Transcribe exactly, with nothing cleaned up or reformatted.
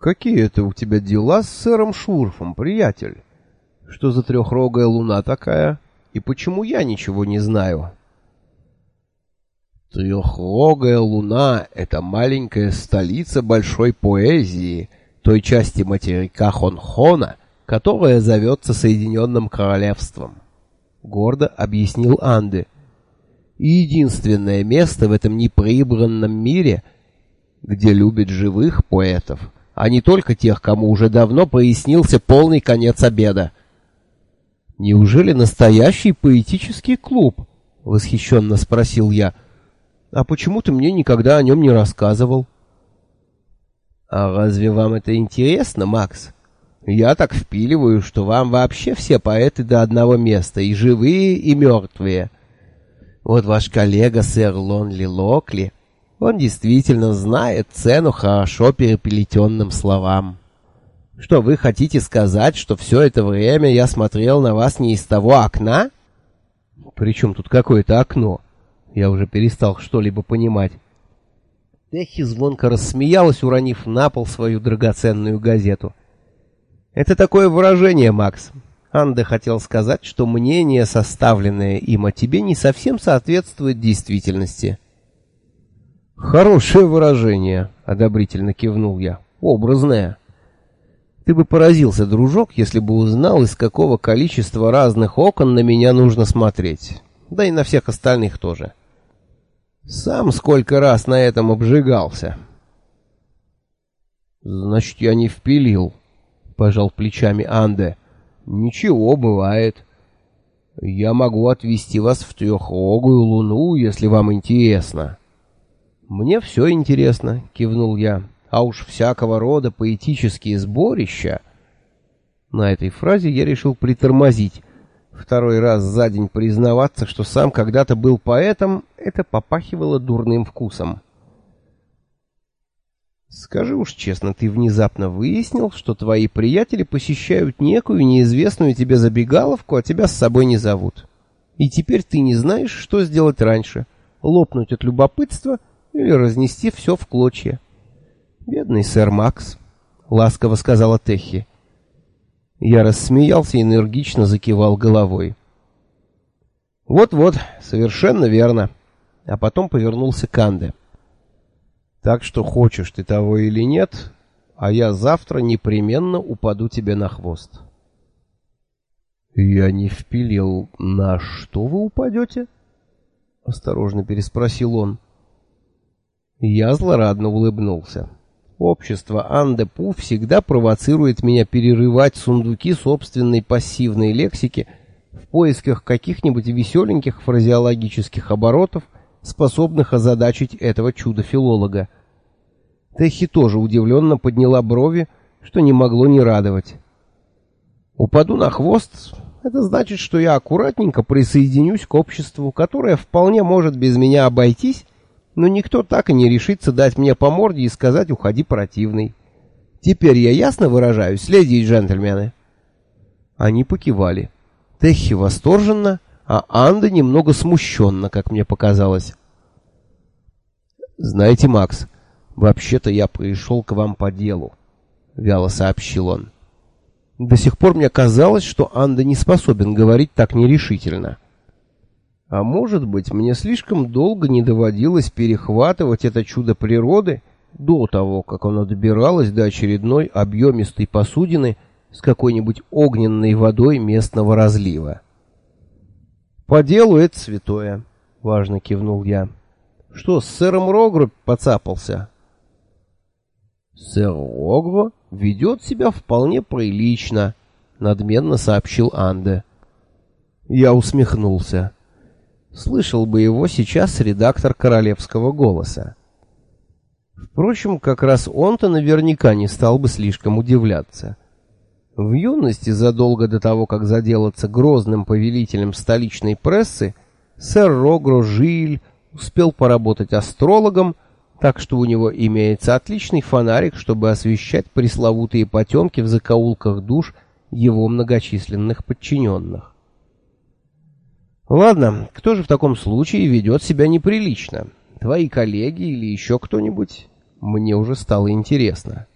какие это у тебя дела с сэром Шурфом, приятель? Что за трехрогая луна такая? И почему я ничего не знаю?» «Трехрогая луна — это маленькая столица большой поэзии, той части материка Хонхона, которая зовется Соединенным Королевством», — гордо объяснил Анде. «И единственное место в этом неприбранном мире, где любят живых поэтов, а не только тех, кому уже давно прояснился полный конец обеда». «Неужели настоящий поэтический клуб?» — восхищенно спросил я. «А почему ты мне никогда о нем не рассказывал?» «А разве вам это интересно, Макс? Я так впиливаю, что вам вообще все поэты до одного места, и живые, и мертвые. Вот ваш коллега сэр Лонли Локли, он действительно знает цену хорошо переплетенным словам. Что, вы хотите сказать, что все это время я смотрел на вас не из того окна?» «Причем тут какое-то окно?» Я уже перестал что-либо понимать. Техи звонко рассмеялась, уронив на пол свою драгоценную газету. «Это такое выражение, Макс. Анде хотел сказать, что мнение, составленное им о тебе, не совсем соответствует действительности». «Хорошее выражение», — одобрительно кивнул я. «Образное. Ты бы поразился, дружок, если бы узнал, из какого количества разных окон на меня нужно смотреть. Да и на всех остальных тоже. Сам сколько раз на этом обжигался». «Значит, я не впилил», — пожал плечами Анде. «Ничего, бывает. Я могу отвезти вас в трехрогую луну, если вам интересно». «Мне все интересно», — кивнул я. «А уж всякого рода поэтические сборища...» На этой фразе я решил притормозить. Второй раз за день признаваться, что сам когда-то был поэтом, это попахивало дурным вкусом. «Скажи уж честно, ты внезапно выяснил, что твои приятели посещают некую неизвестную тебе забегаловку, а тебя с собой не зовут. И теперь ты не знаешь, что сделать раньше — лопнуть от любопытства или разнести все в клочья». «Бедный сэр Макс», — ласково сказала Техи. Я рассмеялся и энергично закивал головой. «Вот-вот, совершенно верно». А потом повернулся к Анде. «Так что хочешь ты того или нет, а я завтра непременно упаду тебе на хвост». «Я не впилил. На что вы упадете?» — осторожно переспросил он. Я злорадно улыбнулся. Общество Анде-Пу всегда провоцирует меня перерывать сундуки собственной пассивной лексики в поисках каких-нибудь веселеньких фразеологических оборотов, способных озадачить этого чудо-филолога. Техи тоже удивленно подняла брови, что не могло не радовать. «Упаду на хвост — это значит, что я аккуратненько присоединюсь к обществу, которое вполне может без меня обойтись, но никто так и не решится дать мне по морде и сказать «уходи, противный». Теперь я ясно выражаюсь, леди и джентльмены?» Они покивали. Техи восторженно, а Анде немного смущенно, как мне показалось. «Знаете, Макс, вообще-то я пришел к вам по делу», — вяло сообщил он. До сих пор мне казалось, что Анде не способен говорить так нерешительно. А может быть, мне слишком долго не доводилось перехватывать это чудо природы до того, как оно добиралось до очередной объемистой посудины с какой-нибудь огненной водой местного разлива. «По делу это святое», — важно кивнул я. «Что, с сэром Рогро поцапался?» «Сэр Рогро ведет себя вполне прилично», — надменно сообщил Анде. Я усмехнулся. Слышал бы его сейчас редактор «Королевского голоса». Впрочем, как раз он-то наверняка не стал бы слишком удивляться. В юности, задолго до того, как заделаться грозным повелителем столичной прессы, сэр Рогро Жиль успел поработать астрологом, так что у него имеется отличный фонарик, чтобы освещать пресловутые потемки в закоулках душ его многочисленных подчиненных. Ладно, кто же в таком случае ведет себя неприлично? Твои коллеги или еще кто-нибудь? Мне уже стало интересно.